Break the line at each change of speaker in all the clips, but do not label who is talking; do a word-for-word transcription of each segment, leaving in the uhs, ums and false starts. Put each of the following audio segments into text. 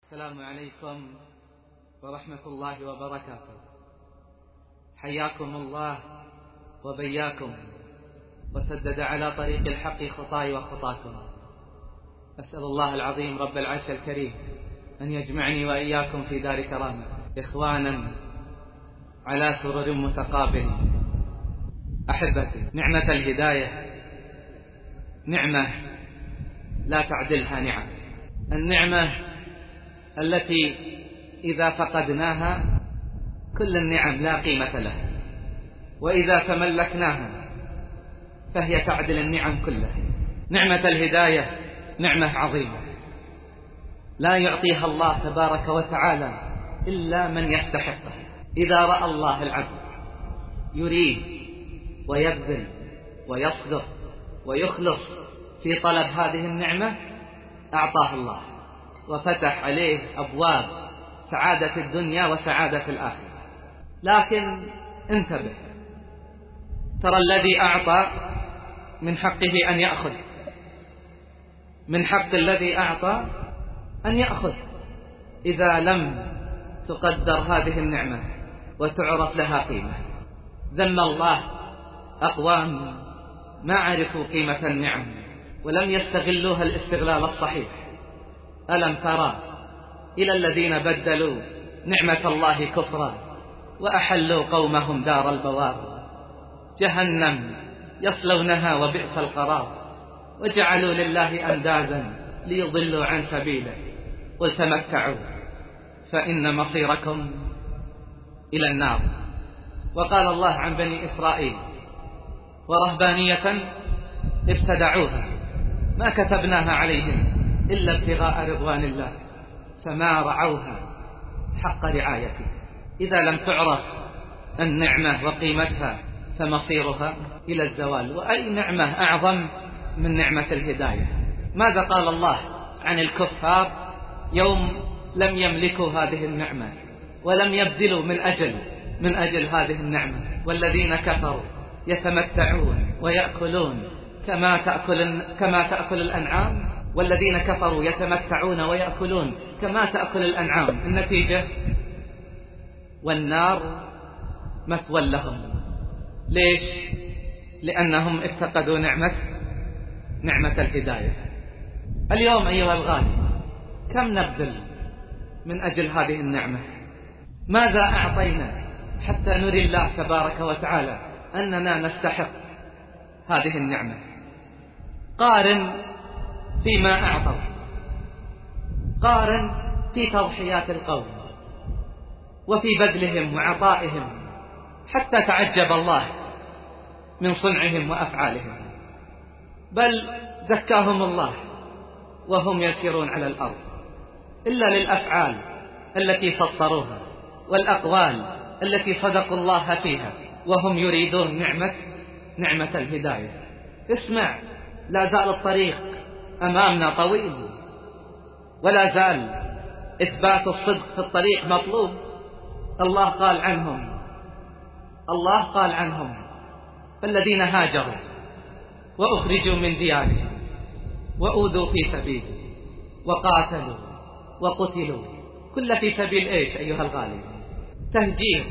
السلام عليكم ورحمة الله وبركاته. حياكم الله وبياكم وسدد على طريق الحق خطاي وخطاكم. أسأل الله العظيم رب العرش الكريم أن يجمعني وإياكم في دار كرامة إخوانا على سرر متقابل. أحبتي، نعمة الهداية نعمة لا تعدلها نعم. النعمة التي إذا فقدناها كل النعم لا قيمة لها، وإذا تملكناها فهي تعدل النعم كلها. نعمة الهداية نعمة عظيمة لا يعطيها الله تبارك وتعالى إلا من يستحقها. إذا رأى الله العبد يريد ويبذل ويصدق ويخلص في طلب هذه النعمة أعطاه الله وفتح عليه أبواب سعادة الدنيا وسعادة الآخرة. لكن انتبه، ترى الذي أعطى من حقه أن يأخذ، من حق الذي أعطى أن يأخذ. إذا لم تقدر هذه النعمة وتعرف لها قيمة. ذم الله أقوام ما عرفوا قيمة النعم ولم يستغلوها الاستغلال الصحيح. ألم ترى إلى الذين بدلوا نعمة الله كفرا وأحلوا قومهم دار البوار جهنم يصلونها وبئس القرار وجعلوا لله أندادا ليضلوا عن سبيله قل تمتعوا فإن مصيركم إلى النار. وقال الله عن بني إسرائيل ورهبانية ابتدعوها ما كتبناها عليهم إلا ابتغاء رضوان الله فما رعوها حق رعايته. إذا لم تعرف النعمة وقيمتها فمصيرها إلى الزوال. وأي نعمة أعظم من نعمة الهداية؟ ماذا قال الله عن الكفار يوم لم يملكوا هذه النعمة ولم يبذلوا من أجل من أجل هذه النعمة؟ والذين كفروا يتمتعون ويأكلون كما تأكل كما تأكل الأنعام. والذين كفروا يتمتعون ويأكلون كما تأكل الأنعام. النتيجة والنار مثوى لهم. ليش؟ لأنهم افتقدوا نعمة نعمة الهداية. اليوم أيها الغالي كم نبذل من أجل هذه النعمة؟ ماذا أعطينا حتى نري الله تبارك وتعالى أننا نستحق هذه النعمة؟ قارن فيما أعطوا، قارن في تضحيات القوم وفي بذلهم وعطائهم حتى تعجب الله من صنعهم وأفعالهم. بل زكاهم الله وهم يسيرون على الأرض إلا للأفعال التي سطروها والأقوال التي صدقوا الله فيها وهم يريدون نعمة نعمة الهداية. اسمع، لا زال الطريق أمامنا طويل ولا زال إثبات الصدق في الطريق مطلوب. الله قال عنهم الله قال عنهم فالذين هاجروا وأخرجوا من ديارهم وأوذوا في سبيله وقاتلوا وقتلوا كل في سبيل إيش أيها الغالي؟ تهجير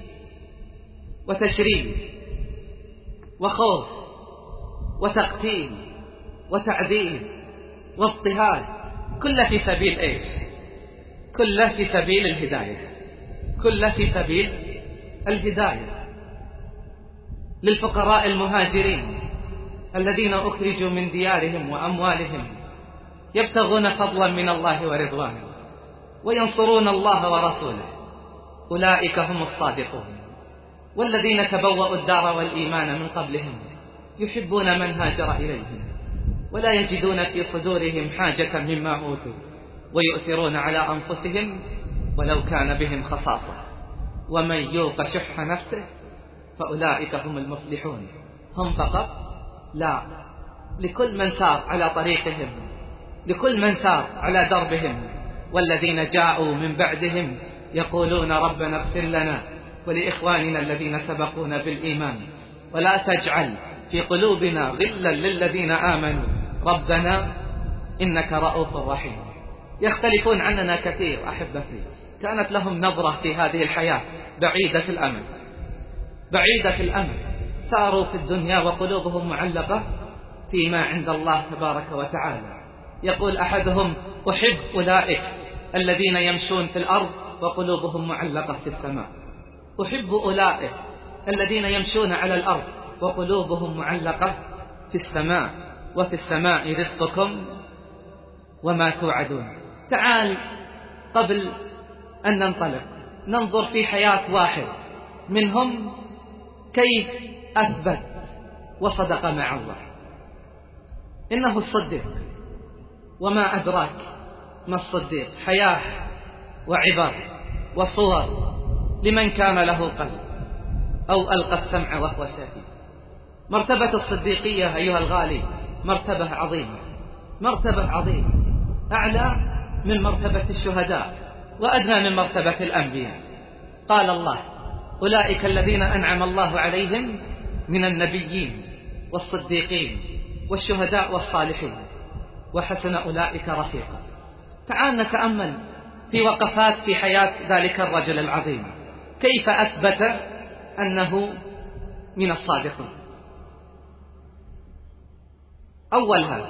وتشريد وخوف وتقتيل وتعذيب واضطهاد، كل في سبيل إيش؟ كل في سبيل الهداية، كل في سبيل الهداية. للفقراء المهاجرين الذين أخرجوا من ديارهم وأموالهم يبتغون فضلا من الله ورضوانه وينصرون الله ورسوله أولئك هم الصادقون. والذين تبوأوا الدار والإيمان من قبلهم يحبون من هاجر إليهم ولا يجدون في صدورهم حاجة مما أوتوا ويؤثرون على أنفسهم ولو كان بهم خصاصة ومن يوق شح نفسه فأولئك هم المفلحون. هم فقط؟ لا، لكل من سار على طريقهم، لكل من سار على دربهم. والذين جاءوا من بعدهم يقولون ربنا اغفر لنا ولإخواننا الذين سبقونا بالإيمان ولا تجعل في قلوبنا غلا للذين آمنوا ربنا إنك رؤوف رحيم. يختلفون عننا كثير أحبتي، كانت لهم نظرة في هذه الحياة بعيدة الأمل، بعيدة الأمل، ساروا في الدنيا وقلوبهم معلقة فيما عند الله تبارك وتعالى. يقول أحدهم: أحب أولئك الذين يمشون في الأرض وقلوبهم معلقة في السماء. أحب أولئك الذين يمشون على الأرض وقلوبهم معلقة في السماء، وفي السماء رزقكم وما توعدون. تعال قبل أن ننطلق ننظر في حياة واحد منهم كيف أثبت وصدق مع الله. إنه الصديق، وما أدراك ما الصديق، حياة وعبر وصور لمن كان له قلب أو ألقى السمع وهو شهيد. مرتبة الصديقية أيها الغالي مرتبة عظيمة، مرتبة عظيمة، أعلى من مرتبة الشهداء وأدنى من مرتبة الأنبياء. قال الله: أولئك الذين أنعم الله عليهم من النبيين والصديقين والشهداء والصالحين وحسن أولئك رفيقا. تعال نتأمل في وقفات في حياة ذلك الرجل العظيم، كيف أثبت أنه من الصادقين. أولها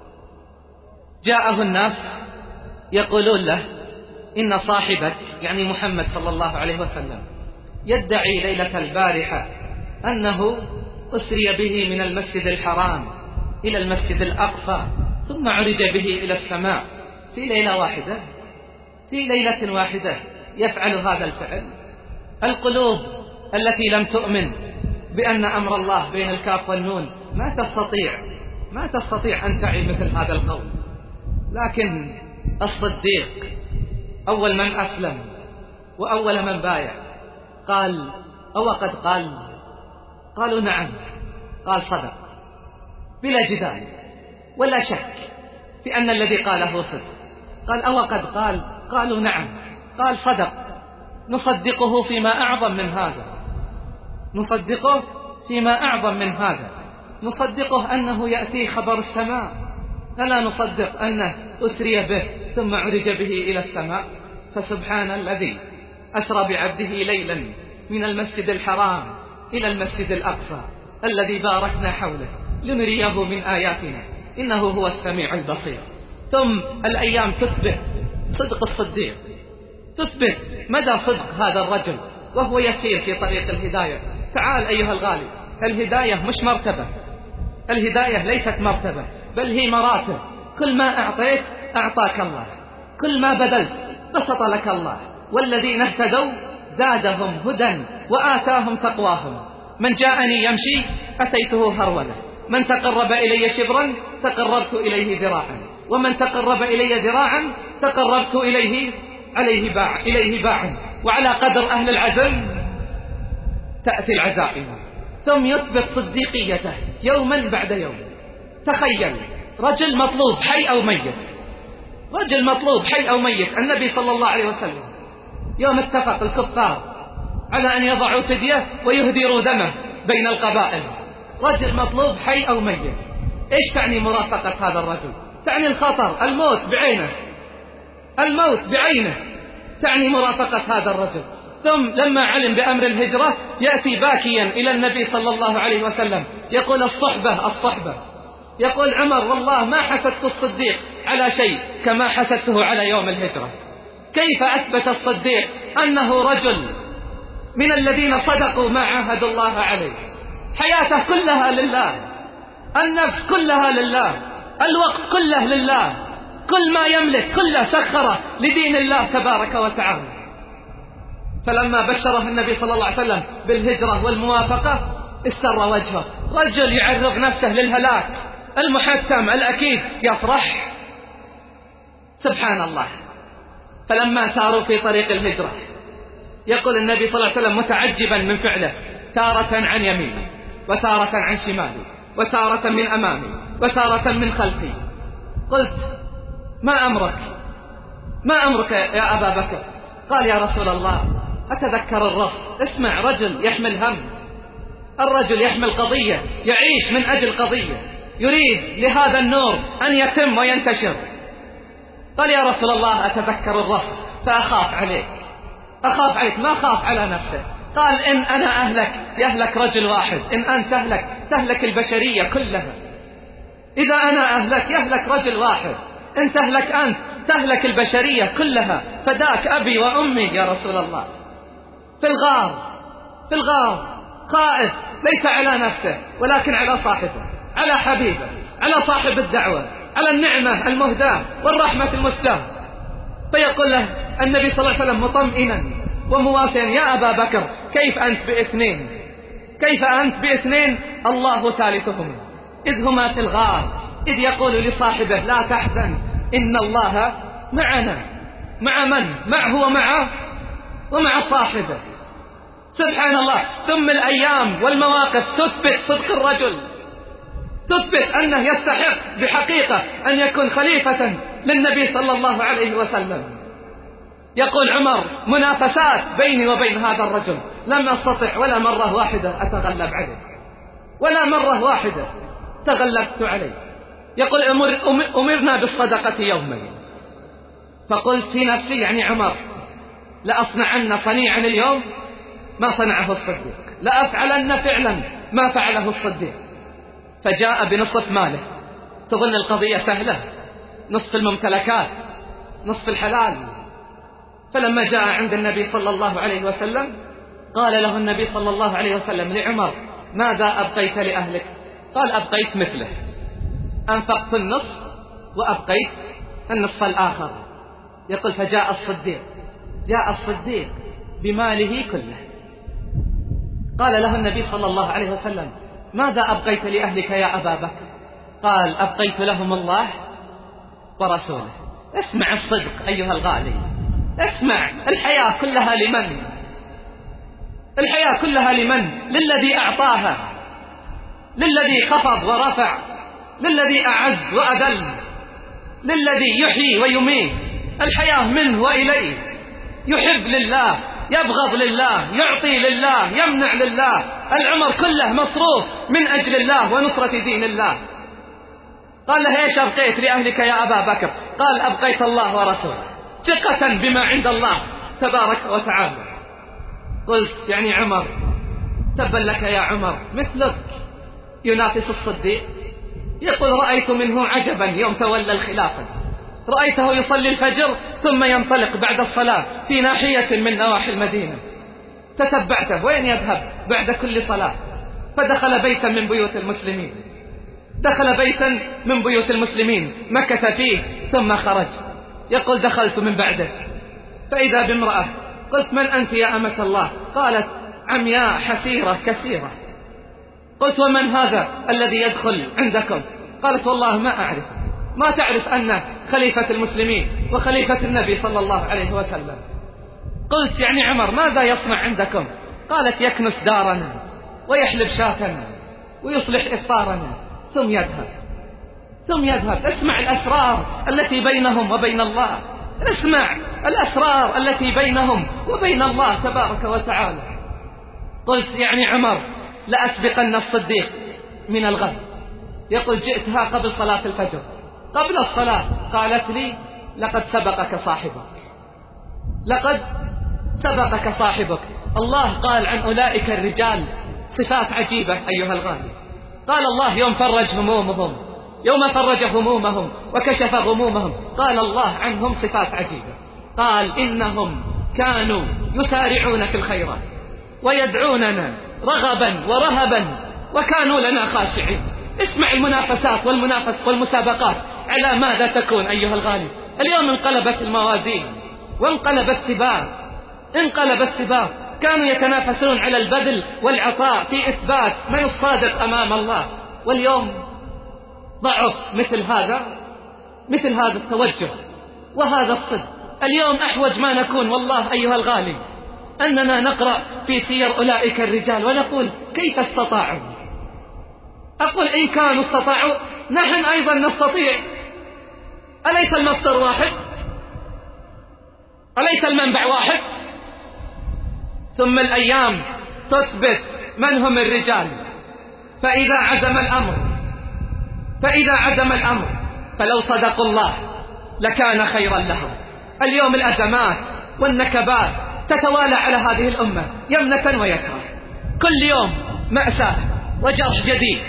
جاءه الناس يقولون له إن صاحبك يعني محمد صلى الله عليه وسلم يدعي ليلة البارحة أنه أسري به من المسجد الحرام إلى المسجد الأقصى ثم عرج به إلى السماء في ليلة واحدة، في ليلة واحدة يفعل هذا الفعل. القلوب التي لم تؤمن بأن أمر الله بين الكاف والنون ما تستطيع ما تستطيع أن تعي مثل هذا القول. لكن الصديق أول من أسلم وأول من بايع قال: أو قد قال؟ قالوا: نعم. قال: صدق، بلا جدال ولا شك في أن الذي قاله صدق. قال: أو قد قال؟ قالوا: نعم. قال: صدق، نصدقه فيما أعظم من هذا، نصدقه فيما أعظم من هذا، نصدقه أنه يأتي خبر السماء، ألا نصدق أنه أسري به ثم عرج به إلى السماء. فسبحان الذي أسرى بعبده ليلا من المسجد الحرام إلى المسجد الأقصى الذي باركنا حوله لنريه من آياتنا إنه هو السميع البصير. ثم الأيام تثبت صدق الصديق، تثبت مدى صدق هذا الرجل وهو يسير في طريق الهداية. تعال أيها الغالي، الهداية مش مرتبة، الهداية ليست مرتبة بل هي مراتب. كل ما أعطيت أعطاك الله، كل ما بذلت بسط لك الله. والذين اهتدوا زادهم هدى وآتاهم تقواهم. من جاءني يمشي أتيته هرولة، من تقرب إلي شبرا تقربت إليه ذراعا، ومن تقرب إلي ذراعا تقربت إليه عليه باع إليه باعا. وعلى قدر أهل العزم تأتي العزائم. ثم يثبت صديقيته يوما بعد يوم. تخيل رجل مطلوب حي أو ميت، رجل مطلوب حي أو ميت. النبي صلى الله عليه وسلم يوم اتفق الكفار على أن يضعوا فدية ويهدروا دمه بين القبائل، رجل مطلوب حي أو ميت. إيش تعني مرافقة هذا الرجل؟ تعني الخطر، الموت بعينه، الموت بعينه تعني مرافقة هذا الرجل. ثم لما علم بأمر الهجرة يأتي باكيا إلى النبي صلى الله عليه وسلم يقول: الصحبة الصحبة. يقول عمر: والله ما حسدت الصديق على شيء كما حسدته على يوم الهجرة. كيف أثبت الصديق أنه رجل من الذين صدقوا ما عاهدوا الله عليه؟ حياته كلها لله، النفس كلها لله، الوقت كله لله، كل ما يملك كله سخره لدين الله تبارك وتعالى. فلما بشره النبي صلى الله عليه وسلم بالهجرة والموافقة استر وجهه. رجل يعرض نفسه للهلاك المحتم الأكيد يفرح. سبحان الله. فلما ساروا في طريق الهجرة يقول النبي صلى الله عليه وسلم متعجبا من فعله: تارة عن يمينه وتارة عن شماله وتارة من أمامي وتارة من خلفي. قلت: ما أمرك ما أمرك يا أبا بكر؟ قال: يا رسول الله أتذكر الرفض. اسمع، رجل يحمل هم، الرجل يحمل قضية، يعيش من أجل قضية، يريد لهذا النور أن يتم وينتشر. قال يا رسول الله أتذكر الرفض فأخاف عليك، أخاف عليك ما أخاف على نفسه. قال إن أنا أهلك يهلك رجل واحد، إن أنت تهلك تهلك البشرية كلها. إذا أنا أهلك يهلك رجل واحد، إن تهلك أنت تهلك البشرية كلها، فداك أبي وأمي يا رسول الله. في الغار في الغار خائف ليس على نفسه ولكن على صاحبه، على حبيبه، على صاحب الدعوة، على النعمة المهداة والرحمة المسداة. فيقول له النبي صلى الله عليه وسلم مطمئنا ومواسيا يا أبا بكر كيف أنت باثنين، كيف أنت باثنين الله ثالثهما إذ هما في الغار، إذ يقول لصاحبه لا تحزن إن الله معنا. مع من؟ معه ومعه ومع صاحبه. سبحان الله. ثم الأيام والمواقف تثبت صدق الرجل، تثبت أنه يستحق بحقيقة أن يكون خليفة للنبي صلى الله عليه وسلم. يقول عمر منافسات بيني وبين هذا الرجل لم أستطع ولا مرة واحدة أتغلب عليه، ولا مرة واحدة تغلبت عليه. يقول أمر أمرنا بالصدقة يومين، فقلت في نفسي يعني عمر لأصنعن صنيعا اليوم ما صنعه الصديق، لأفعلن فعلا ما فعله الصديق. فجاء بنصف ماله. تظن القضية سهلة؟ نصف الممتلكات، نصف الحلال. فلما جاء عند النبي صلى الله عليه وسلم قال له النبي صلى الله عليه وسلم لعمر ماذا أبقيت لأهلك؟ قال أبقيت مثله، أنفقت النصف وأبقيت النصف الآخر. يقول فجاء الصديق، جاء الصديق بماله كله. قال له النبي صلى الله عليه وسلم ماذا أبقيت لأهلك يا أبا بكر؟ قال أبقيت لهم الله ورسوله. اسمع الصدق أيها الغالي، اسمع. الحياة كلها لمن؟ الحياة كلها لمن؟ للذي أعطاها، للذي خفض ورفع، للذي أعز وأذل، للذي يحيي ويميت. الحياة منه وإليه. يحب لله، يبغض لله، يعطي لله، يمنع لله. العمر كله مصروف من أجل الله ونصرة دين الله. قال له ايش أبقيت لأهلك يا أبا بكر؟ قال أبقيت الله ورسوله، ثقة بما عند الله تبارك وتعالى. قلت يعني عمر تبا لك يا عمر، مثلك ينافس الصديق. يقول رأيت منه عجبا يوم تولى الخلافة، رأيته يصلي الفجر ثم ينطلق بعد الصلاة في ناحية من نواحي المدينة. تتبعته وين يذهب بعد كل صلاة، فدخل بيتا من بيوت المسلمين، دخل بيتا من بيوت المسلمين مكث فيه ثم خرج. يقول دخلت من بعده فإذا بامرأة. قلت من أنت يا أمة الله؟ قالت عمياء حسيرة كثيرة. قلت ومن هذا الذي يدخل عندكم؟ قالت والله ما أعرف. ما تعرف أنه خليفة المسلمين وخليفة النبي صلى الله عليه وسلم. قلت يعني عمر ماذا يصنع عندكم؟ قالت يكنس دارنا ويحلب شاتنا ويصلح إفطارنا ثم يذهب ثم يذهب. اسمع الأسرار التي بينهم وبين الله، اسمع الأسرار التي بينهم وبين الله تبارك وتعالى. قلت يعني عمر لأسبقن الصديق من الغد. يقول جئتها قبل صلاة الفجر، قبل الصلاة. قالت لي لقد سبقك صاحبك، لقد سبقك صاحبك. الله قال عن أولئك الرجال صفات عجيبة أيها الغالي. قال الله يوم فرج همومهم، يوم فرج همومهم وكشف غمومهم، قال الله عنهم صفات عجيبة. قال إنهم كانوا يسارعون في الخيرات ويدعوننا رغبا ورهبا وكانوا لنا خاشعين. اسمع المنافسات والمنافس والمسابقات على ماذا تكون أيها الغالي. اليوم انقلبت الموازين وانقلب السباق، انقلب السباق. كانوا يتنافسون على البذل والعطاء في إثبات من الصادق أمام الله، واليوم ضعف مثل هذا مثل هذا التوجه وهذا الصدق. اليوم أحوج ما نكون والله أيها الغالي أننا نقرأ في سير أولئك الرجال ونقول كيف استطاعوا. أقول إن كانوا استطاعوا نحن أيضا نستطيع. أليس المصدر واحد؟ أليس المنبع واحد؟ ثم الأيام تثبت من هم الرجال. فإذا عزم الأمر فإذا عزم الأمر فلو صدقوا الله لكان خيرا لهم. اليوم الأزمات والنكبات تتوالى على هذه الأمة يمنة ويسرا، كل يوم مأساة وجرح جديد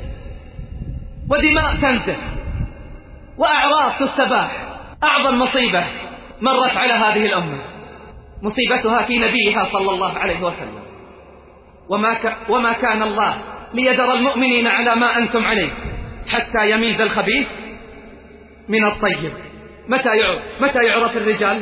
ودماء تنزف وأعراض تستباح. أعظم مصيبة مرت على هذه الأمة مصيبتها في نبيها صلى الله عليه وسلم. وما, ك... وما كان الله ليذر المؤمنين على ما أنتم عليه حتى يميز الخبيث من الطيب. متى يعرف, متى يعرف الرجال؟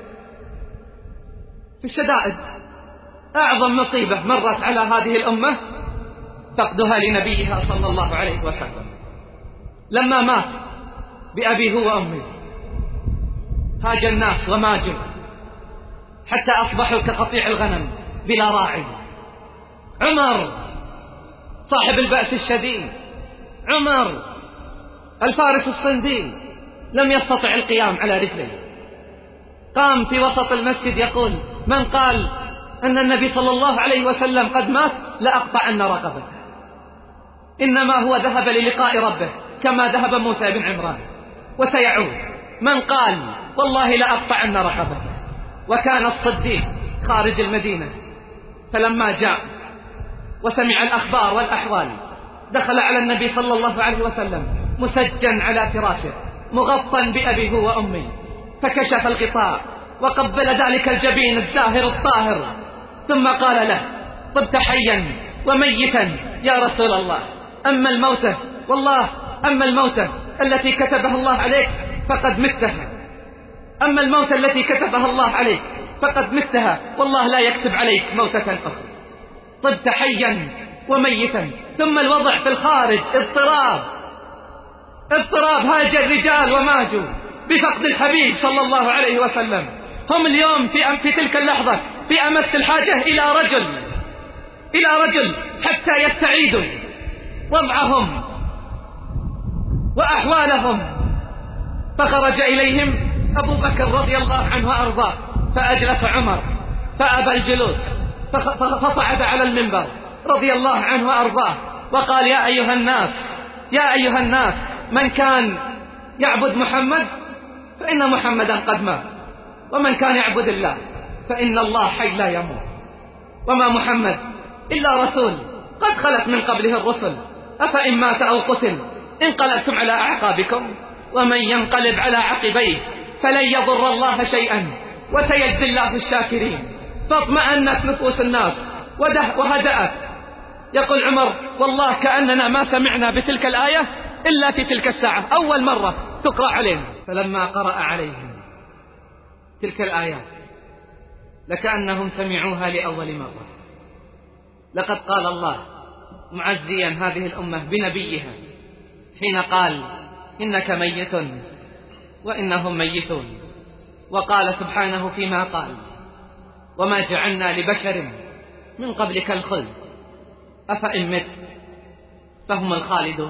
في الشدائد. أعظم مصيبة مرت على هذه الأمة فقدها لنبيها صلى الله عليه وسلم. لما مات بأبيه وأمه هاج الناس وماجوا حتى أصبحوا كقطيع الغنم بلا راعي. عمر صاحب البأس الشديد، عمر الفارس الصندي، لم يستطع القيام على رجليه. قام في وسط المسجد يقول: من قال أن النبي صلى الله عليه وسلم قد مات لأقطعن رقبته. إنما هو ذهب للقاء ربه كما ذهب موسى بن عمران وسيعود. من قال والله لأقطعن رقبته. وكان الصديق خارج المدينة، فلما جاء وسمع الأخبار والأحوال دخل على النبي صلى الله عليه وسلم مسجا على فراشه مغطى بأبيه وأمه، فكشف الغطاء وقبل ذلك الجبين الزاهر الطاهر، ثم قال له: طبت حيا وميتا يا رسول الله، أما الموتة والله أما الموتة التي كتبها الله عليك فقد متها، أما الموتة التي كتبها الله عليك فقد متها، والله لا يكتب عليك موتة أخرى. طبت حيا وميتا. ثم الوضع في الخارج اضطراب اضطراب هاج الرجال وماجوا بفقد الحبيب صلى الله عليه وسلم. هم اليوم في, في تلك اللحظة في أمس الحاجة إلى رجل إلى رجل حتى يستعيدوا وضعهم وأحوالهم. فخرج إليهم أبو بكر رضي الله عنه وأرضاه فأجلس عمر فأبى الجلوس، فصعد على المنبر رضي الله عنه وأرضاه وقال: يا أيها الناس يا أيها الناس من كان يعبد محمد فإن محمدا قد مات، ومن كان يعبد الله فإن الله حي لا يموت، وما محمد إلا رسول قد خلت من قبله الرسل، أفإن مات أو قتل انقلبتم على أعقابكم، ومن ينقلب على عقبيه فلن يضر الله شيئا وسيجزي الله الشاكرين. فاطمأنت نفوس الناس وهدأت. يقول عمر: والله كأننا ما سمعنا بتلك الآية إلا في تلك الساعة، أول مرة تقرأ علينا. فلما قرأ عليهم تلك الآيات لكأنهم سمعوها لأول مرة. لقد قال الله معزيا هذه الأمة بنبيها حين قال: إنك ميت وإنهم ميتون. وقال سبحانه فيما قال: وما جعلنا لبشر من قبلك الخلد أفإن مت فهم الخالدون.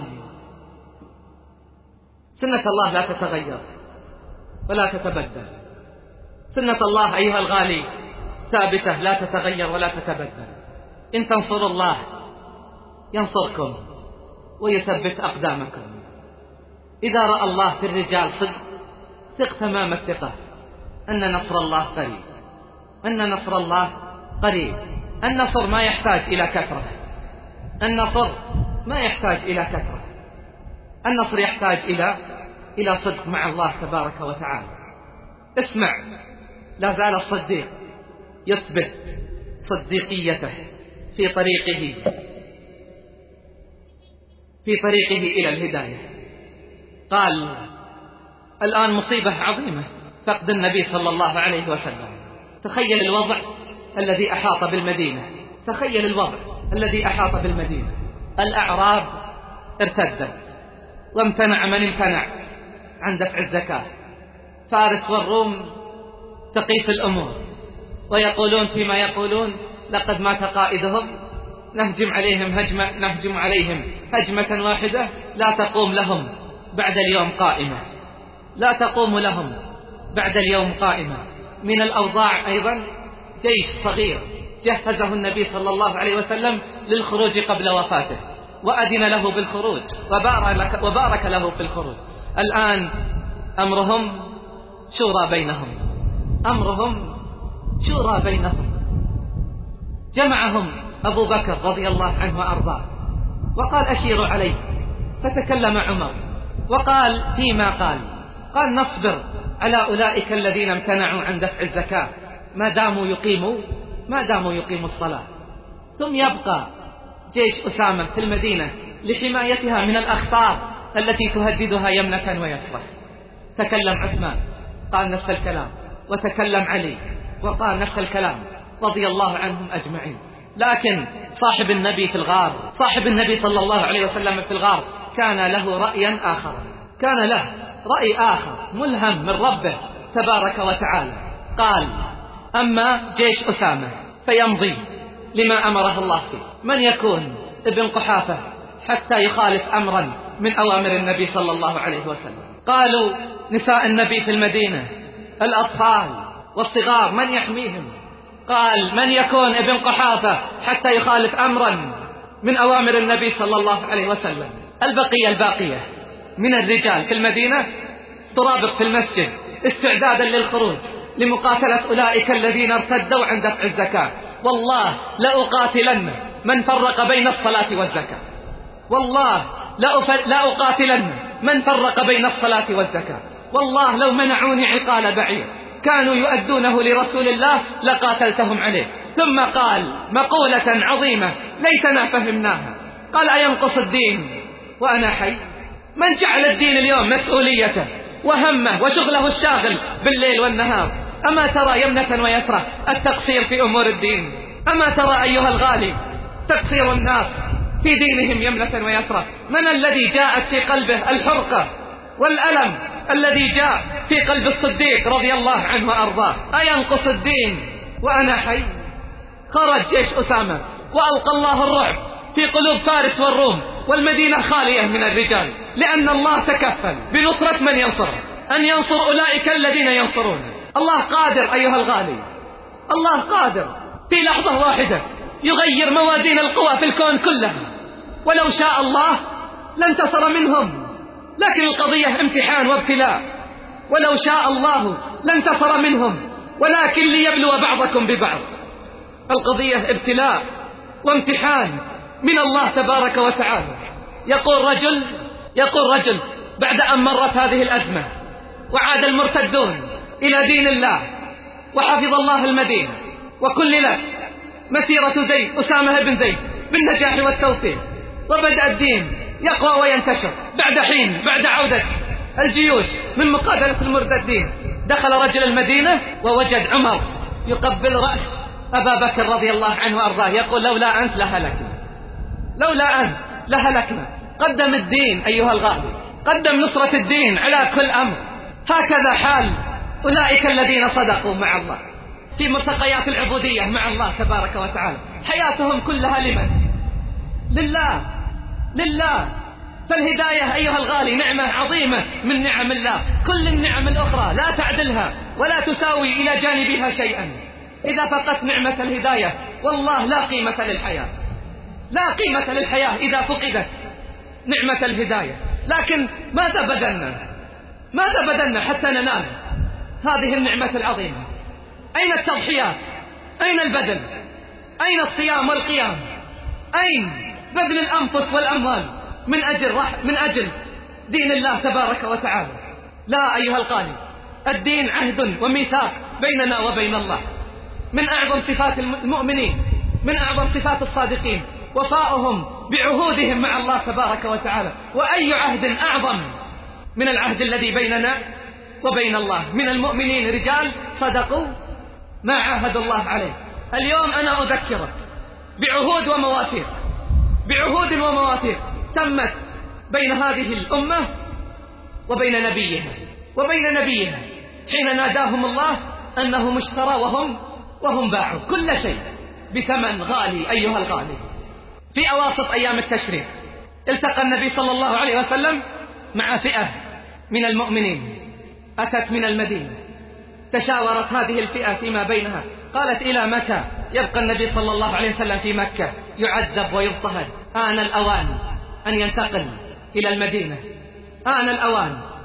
سنة الله لا تتغير ولا تتبدل. سنة الله أيها الغالي ثابتة لا تتغير ولا تتبدل. إن تنصروا الله ينصركم ويثبت أقدامكم. إذا رأى الله في الرجال صدق ثق تمام الثقة أن نصر الله قريب، أن نصر الله قريب. النصر ما يحتاج إلى كثرة، النصر ما يحتاج إلى كثرة، النصر يحتاج إلى إلى صدق مع الله تبارك وتعالى. اسمع، لا زال الصديق يثبت صديقيته في طريقه في طريقه إلى الهداية. قال: الآن مصيبة عظيمة فقد النبي صلى الله عليه وسلم. تخيل الوضع الذي أحاط بالمدينة، تخيل الوضع الذي أحاط بالمدينة. الأعراب ارتدت وامتنع من امتنع عن دفع الزكاة. فارس والروم تقيس الأمور ويقولون فيما يقولون: لقد مات قائدهم، نهجم عليهم هجمة نهجم عليهم هجمة واحدة لا تقوم لهم بعد اليوم قائمة، لا تقوم لهم بعد اليوم قائمة. من الأوضاع أيضا جيش صغير جهزه النبي صلى الله عليه وسلم للخروج قبل وفاته وأذن له بالخروج وبارك, وبارك له في الخروج. الآن أمرهم شورى بينهم أمرهم شورى بينهم جمعهم أبو بكر رضي الله عنه وأرضاه وقال أشيروا عليه، فتكلم عمر وقال فيما قال قال نصبر على أولئك الذين امتنعوا عن دفع الزكاة ما داموا يقيموا ما داموا يقيموا الصلاة. ثم يبقى جيش أسامة في المدينة لحمايتها من الأخطار التي تهددها يمنة ويسرة. تكلم عثمان قال نفس الكلام، وتكلم علي وقال نفس الكلام رضي الله عنهم أجمعين. لكن صاحب النبي في الغار صاحب النبي صلى الله عليه وسلم في الغار كان له رأيا آخر، كان له رأي آخر ملهم من ربه تبارك وتعالى. قال أما جيش أسامة فيمضي لما أمره الله فيه، من يكون ابن قحافة حتى يخالف أمرا من أوامر النبي صلى الله عليه وسلم. قالوا نساء النبي في المدينة الأطفال والصغار من يحميهم؟ قال من يكون ابن قحافة حتى يخالف أمرا من أوامر النبي صلى الله عليه وسلم. البقية الباقية من الرجال في المدينة ترابط في المسجد استعدادا للخروج لمقاتلة أولئك الذين ارتدوا عن دفع الزكاة. والله لأقاتلن من فرق بين الصلاة والزكاة، والله لأقاتلن من فرق بين الصلاة والزكاة، والله لو منعوني عقال بعير كانوا يؤدونه لرسول الله لقاتلتهم عليه. ثم قال مقولة عظيمة ليتنا فهمناها، قال أينقص الدين وأنا حي؟ من جعل الدين اليوم مسؤوليته وهمه وشغله الشاغل بالليل والنهار؟ أما ترى يمنة ويسرة التقصير في أمور الدين؟ أما ترى أيها الغالي تقصير الناس في دينهم يمنة ويسرة؟ من الذي جاءت في قلبه الحرقة والألم الذي جاء في قلب الصديق رضي الله عنه وأرضاه؟ أينقص الدين وأنا حي؟ خرج جيش أسامة وألقى الله الرعب في قلوب فارس والروم والمدينة خالية من الرجال، لأن الله تكفل بنصرة من ينصره، أن ينصر أولئك الذين ينصرونه. الله قادر أيها الغالي، الله قادر في لحظة واحدة يغير موازين القوى في الكون كله، ولو شاء الله لانتصر منهم، لكن القضية امتحان وابتلاء. ولو شاء الله لانتصر منهم ولكن ليبلو بعضكم ببعض. القضية ابتلاء وامتحان من الله تبارك وتعالى. يقول رجل يقول رجل بعد أن مرت هذه الأزمة وعاد المرتدون إلى دين الله وحفظ الله المدينة وكللت مسيرة زيد أسامة بن زيد بالنجاح والتوفيق، وبدأ الدين يقوى وينتشر بعد حين بعد عودة الجيوش من مقاتلة المرتدين. دخل رجل المدينة ووجد عمر يقبل رأس أبا بكر رضي الله عنه وأرضاه يقول لولا أنت لهلكنا، لولا أنت لهلكنا. قدم الدين أيها الغالي، قدم نصرة الدين على كل أمر. هكذا حال أولئك الذين صدقوا مع الله في مرتقيات العبودية مع الله تبارك وتعالى، حياتهم كلها لمن؟ لله لله. فالهداية أيها الغالي نعمة عظيمة من نعم الله، كل النعم الأخرى لا تعدلها ولا تساوي إلى جانبها شيئا. إذا فقدت نعمة الهداية والله لا قيمة للحياة، لا قيمة للحياة إذا فقدت نعمة الهداية. لكن ماذا بذلنا ماذا بذلنا حتى ننال هذه النعمة العظيمة؟ أين التضحيات؟ أين البذل؟ أين الصيام والقيام؟ أين بذل الأنفس والأموال من أجل رح من أجل دين الله تبارك وتعالى؟ لا أيها الغالي، الدين عهد وميثاق بيننا وبين الله، من أعظم صفات المؤمنين، من أعظم صفات الصادقين وفاؤهم بعهودهم مع الله تبارك وتعالى. وأي عهد أعظم من العهد الذي بيننا وبين الله؟ من المؤمنين رجال صدقوا ما عاهدوا الله عليه. اليوم أنا أذكرك بعهود ومواثيق بعهود ومواثيق تمت بين هذه الأمة وبين نبيها وبين نبيها حين ناداهم الله أنهم اشترى وهم وهم باعوا كل شيء بثمن غالي. أيها الغالي، في أواسط أيام التشريق التقى النبي صلى الله عليه وسلم مع فئة من المؤمنين أتت من المدينة. تشاورت هذه الفئة فيما بينها، قالت إلى متى يبقى النبي صلى الله عليه وسلم في مكة يعذب ويضطهد؟ آن الأوان أن ينتقل إلى المدينة، آن الأوان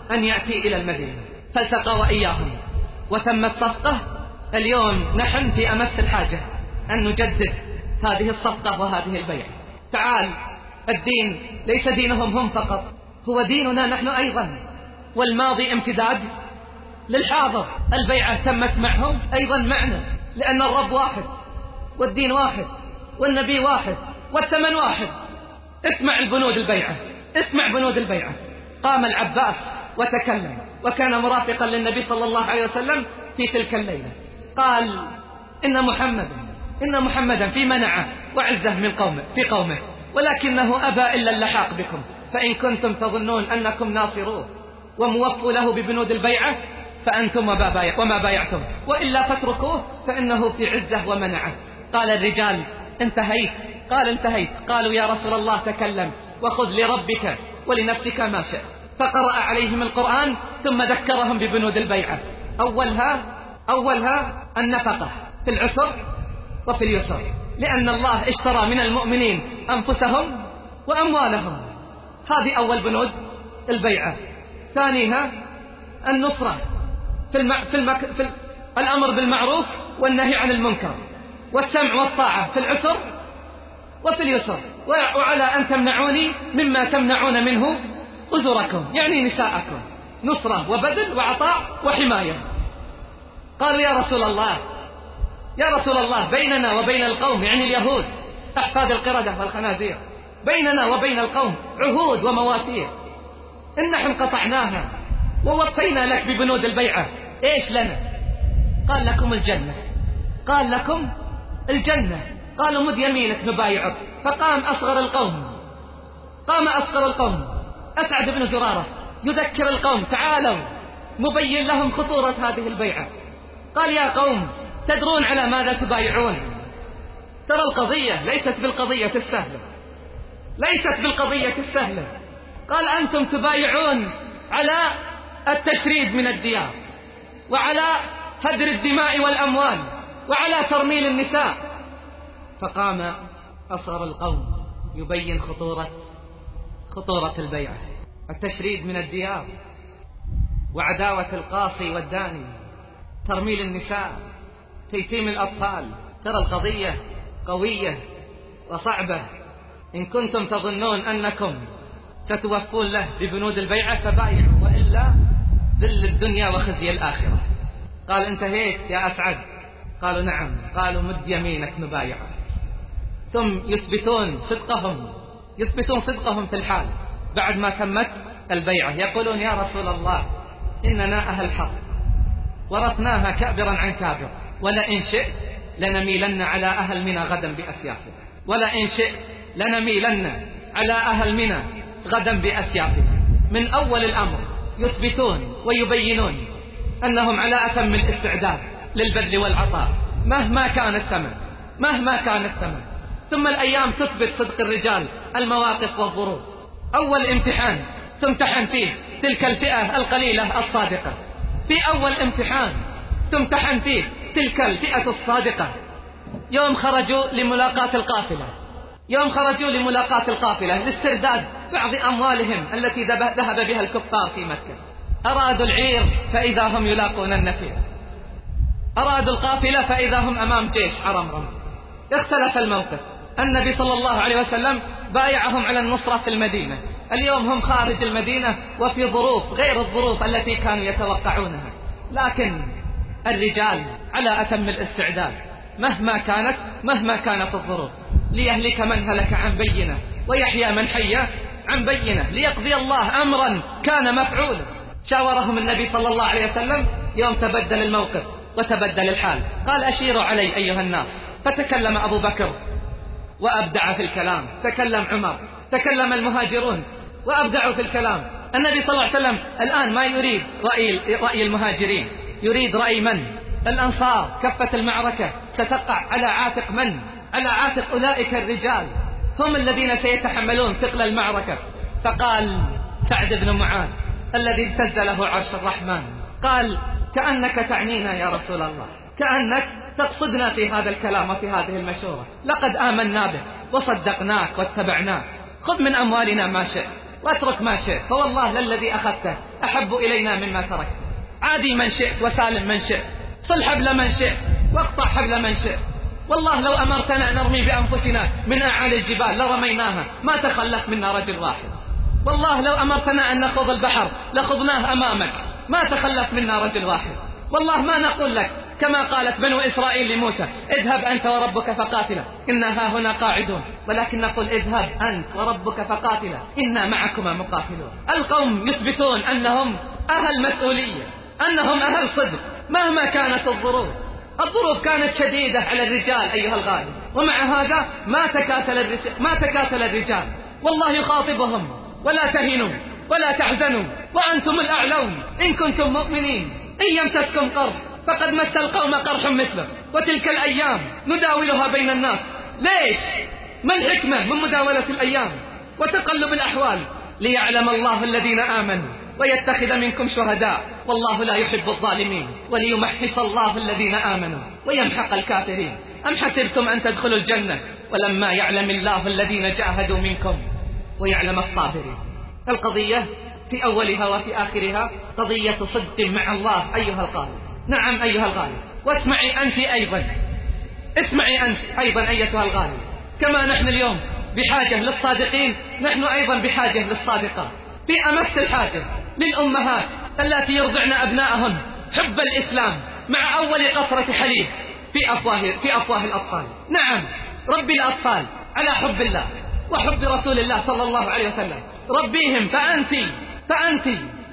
أن يأتي إلى المدينة، فالتقى وإياهم وتمت صفقة. اليوم نحن في أمس الحاجة أن نجدد هذه الصفقة وهذه البيعة. تعال، الدين ليس دينهم هم فقط، هو ديننا نحن أيضا، والماضي امتداد للحاضر. البيعة تمت معهم أيضا معنا، لأن الرب واحد والدين واحد والنبي واحد والثمن واحد. اسمع البنود البيعة، اسمع بنود البيعة. قام العباس وتكلم، وكان مرافقا للنبي صلى الله عليه وسلم في تلك الليلة. قال: إن محمدا إن محمدا في منعه وعزه من قومه في قومه، ولكنه أبى إلا اللحاق بكم، فإن كنتم تظنون أنكم ناصروه وموفوا له ببنود البيعة فأنتم وما بايعتم، وإلا فاتركوه فإنه في عزه ومنعه. قال الرجال: انتهيت. قال: انتهيت. قالوا: يا رسول الله تكلم وخذ لربك ولنفسك ما شئت. فقرأ عليهم القرآن ثم ذكرهم ببنود البيعة. أولها أولها النفقة في العسر وفي اليسر، لأن الله اشترى من المؤمنين أنفسهم وأموالهم. هذه أول بنود البيعة. ثانيها النصرة في, الم... في, المك... في ال... الأمر بالمعروف والنهي عن المنكر، والسمع والطاعة في العسر وفي اليسر، وعلى أن تمنعوني مما تمنعون منه أزركم، يعني نساءكم. نصرة وبذل وعطاء وحماية. قالوا: يا رسول الله يا رسول الله بيننا وبين القوم، يعني اليهود أحفاد القردة والخنازير، بيننا وبين القوم عهود ومواثيق، إن نحن قطعناها ووفينا لك ببنود البيعة، إيش لنا؟ قال: لكم الجنة. قال: لكم الجنة. قالوا: مد يمينك نبايعك. فقام أصغر القوم قام أصغر القوم أسعد بن زرارة يذكر القوم: تعالوا، مبين لهم خطورة هذه البيعة. قال: يا قوم، تدرون على ماذا تبايعون؟ ترى القضية ليست بالقضية السهلة، ليست بالقضية السهلة. قال: أنتم تبايعون على التشريد من الديار، وعلى هدر الدماء والأموال، وعلى ترميل النساء. فقام أصغر القوم يبين خطورة خطورة البيعة: التشريد من الديار، وعداوة القاصي والداني، ترميل النساء، تيتيم الأطفال. ترى القضية قوية وصعبة. إن كنتم تظنون أنكم ستوفون له ببنود البيعة فبايعوا، وإلا ذل الدنيا وخزي الآخرة. قال: انتهيت يا أسعد؟ قالوا: نعم. قالوا: مد يمينك نبايعك. ثم يثبتون صدقهم يثبتون صدقهم في الحال بعد ما تمت البيعة. يقولون: يا رسول الله، إننا أهل حق، ورثناها كابرا عن كابر، ولئن شئت لنميلن على أهل منى غدا بأسيافنا، ولئن شئت لنميلن على أهل منى غدا بأسيافنا. من أول الأمر يثبتون ويبينون أنهم على أتم الاستعداد للبذل والعطاء مهما كان الثمن، مهما كان الثمن. ثم الأيام تثبت صدق الرجال، المواقف والظروف. أول امتحان تمتحن فيه تلك الفئة القليلة الصادقة، في أول امتحان تمتحن فيه تلك الفئة الصادقة. يوم خرجوا لملاقاة القافلة يوم خرجوا لملاقاة القافلة لاسترداد بعض أموالهم التي ذهب بها الكفار في مكة. أرادوا العير فإذا هم يلاقون النفير، أرادوا القافلة فإذا هم أمام جيش عرمرم. اختلف الموقف. النبي صلى الله عليه وسلم بايعهم على النصرة في المدينة. اليوم هم خارج المدينة وفي ظروف غير الظروف التي كانوا يتوقعونها، لكن الرجال على أتم الاستعداد مهما كانت مهما كانت الظروف، ليهلك من هلك عن بينة ويحيى من حي عن بينة، ليقضي الله أمرا كان مفعولا. شاورهم النبي صلى الله عليه وسلم يوم تبدل الموقف وتبدل الحال. قال: أشيروا علي أيها الناس. فتكلم أبو بكر وأبدع في الكلام، تكلم عمر، تكلم المهاجرون وأبدعوا في الكلام. النبي صلى الله عليه وسلم الآن ما يريد رأي, رأي المهاجرين، يريد رأي من؟ الأنصار. كفة المعركة ستقع على عاتق من؟ على عاتق أولئك الرجال، هم الذين سيتحملون ثقل المعركة. فقال سعد بن معاذ الذي اهتز له عرش الرحمن، قال: كأنك تعنينا يا رسول الله، كأنك تقصدنا في هذا الكلام وفي هذه المشورة. لقد آمنا بك وصدقناك واتبعناك، خذ من أموالنا ما شئت، واترك ما شئت، فوالله للذي أخذته أحب إلينا مما تركت. عادي من شئت وسالم من شئت، صل حبل من شئت واقطع حبل من شئت. والله لو أمرتنا نرمي بأنفسنا من أعالي الجبال لرميناها، ما تخلف منا رجل واحد. والله لو أمرتنا أن نخوض البحر لخضناه أمامك، ما تخلف منا رجل واحد. والله ما نقول لك كما قالت بنو إسرائيل لموسى اذهب أنت وربك فقاتلا إنا ها هنا قاعدون، ولكن نقول اذهب أنت وربك فقاتلا إنا معكما مقاتلون. القوم يثبتون أنهم أهل مسؤولية، أنهم أهل صدق مهما كانت الظروف. الظروف كانت شديدة على الرجال أيها الغالي، ومع هذا ما تكاتل الرجال, ما تكاتل الرجال. والله يخاطبهم ولا تهنوا ولا تحزنوا وأنتم الأعلون إن كنتم مؤمنين. إن يمسسكم قرح فقد مس القوم قرح مثله، وتلك الأيام نداولها بين الناس. ليش؟ ما الحكمة من مداولة الأيام وتقلب الأحوال؟ ليعلم الله الذين آمنوا ويتخذ منكم شهداء والله لا يحب الظالمين وليمحص الله الذين آمنوا ويمحق الكافرين. أم حسبتم أن تدخلوا الجنة ولما يعلم الله الذين جاهدوا منكم ويعلم الصابرين. القضية في أولها وفي آخرها قضية صدق مع الله أيها الغالي. نعم أيها الغالي، واسمعي أنت أيضا، اسمعي أنت أيضا أيتها الغالي. كما نحن اليوم بحاجة للصادقين، نحن أيضا بحاجة للصادقات، في أمس الحاجة للأمهات التي يرضعن أبنائهن حب الإسلام مع أول قطرة حليب في أفواه, في أفواه الأطفال. نعم، ربي الأطفال على حب الله وحب رسول الله صلى الله عليه وسلم، ربيهم. فأنت فأنت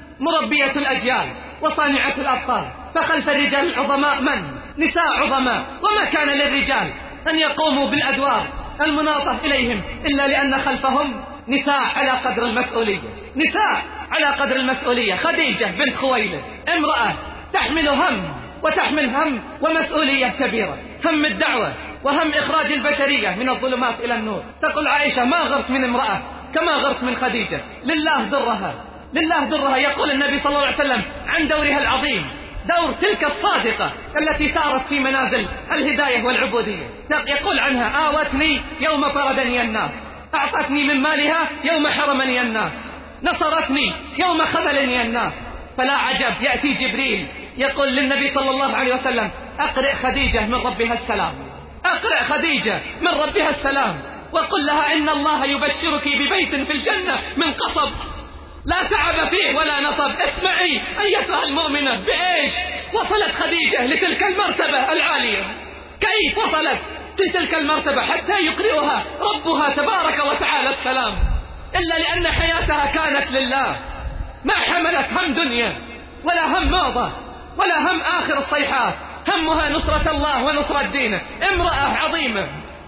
مربية الأجيال وصانعة الأطفال. فخلف الرجال العظماء من؟ نساء عظماء. وما كان للرجال أن يقوموا بالأدوار المناطة إليهم إلا لأن خلفهم نساء على قدر المسؤولية، نساء على قدر المسؤولية. خديجة بنت خويلد امرأة تحمل هم وتحمل هم ومسؤولية كبيرة، هم الدعوة وهم إخراج البشرية من الظلمات إلى النور. تقول عائشة ما غرت من امرأة كما غرت من خديجة، لله درها، لله درها. يقول النبي صلى الله عليه وسلم عن دورها العظيم، دور تلك الصادقة التي سارت في منازل الهداية والعبودية. يقول عنها آوتني يوم طردني الناس، أعطتني من مالها يوم حرمني الناس، نصرتني يوم خذلني الناس. فلا عجب يأتي جبريل يقول للنبي صلى الله عليه وسلم أقرئ خديجة من ربها السلام، أقرئ خديجة من ربها السلام، وقل لها إن الله يبشرك ببيت في الجنة من قصب لا تعب فيه ولا نصب. اسمعي أيتها المؤمنة بإيش وصلت خديجة لتلك المرتبة العالية، كيف وصلت لتلك المرتبة حتى يقرئها ربها تبارك وتعالى السلام، إلا لأن حياتها كانت لله. ما حملت هم دنيا ولا هم موضة ولا هم آخر الصيحات، همها نصرة الله ونصرة دينه. امرأة عظيمة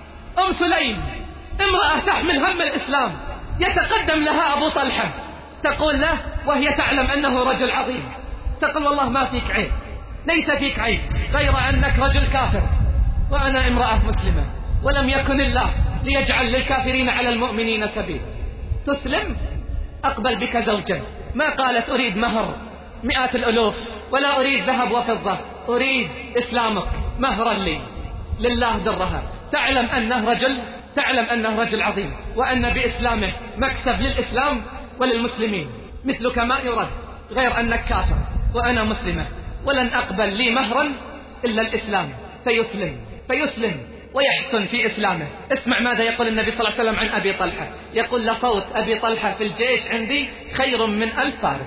أم سليم، امرأة تحمل هم الإسلام. يتقدم لها أبو طلحة تقول له وهي تعلم أنه رجل عظيم، تقول والله ما فيك عيب، ليس فيك عيب غير أنك رجل كافر وأنا امرأة مسلمة، ولم يكن الله ليجعل للكافرين على المؤمنين سبيلا. تسلم أقبل بك زوجا. ما قالت أريد مهر مئات الألوف ولا أريد ذهب وفضة، أريد إسلامك مهرا لي، لله درها. تعلم أنه رجل، تعلم أنه رجل عظيم، وأن بإسلامه مكسب للإسلام وللمسلمين. مثلك ما يرد غير أنك كافر وأنا مسلمة، ولن أقبل لي مهرا إلا الإسلام. فيسلم فيسلم ويحسن في إسلامه. اسمع ماذا يقول النبي صلى الله عليه وسلم عن أبي طلحة، يقول لصوت أبي طلحة في الجيش عندي خير من ألف فارس.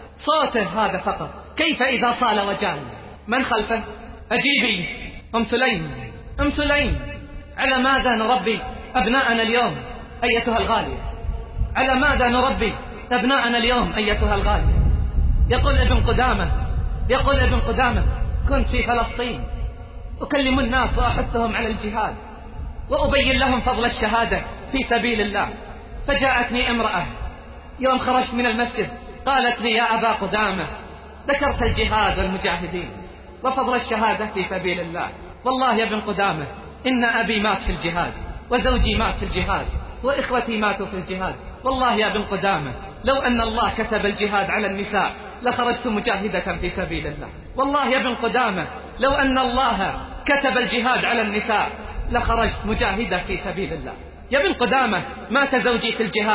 صوته هذا فقط، كيف إذا صال وجال؟ من خلفه؟ أجيبي أم سليم، أم سليم، على ماذا نربي أبناءنا اليوم أيتها الغالية؟ على ماذا نربي أبناءنا اليوم أيتها الغالية؟ يقول ابن قدامة، يقول ابن قدامة كنت في فلسطين أكلم الناس وأحثهم على الجهاد وأبين لهم فضل الشهادة في سبيل الله. فجاءتني امرأة يوم خرجت من المسجد قالت لي يا أبا قدامة ذكرت الجهاد والمجاهدين وفضل الشهادة في سبيل الله. والله يا ابن قدامة إن أبي مات في الجهاد وزوجي مات في الجهاد وإخوتي ماتوا في الجهاد. والله يا ابن قدامة لو أن الله كتب الجهاد على النساء لخرجت مجاهدة في سبيل الله. والله يا ابن قدامة لو أن الله كتب الجهاد على النساء لخرجت مجاهدة في سبيل الله. يا ابن قدامة مات زوجي في الجهاد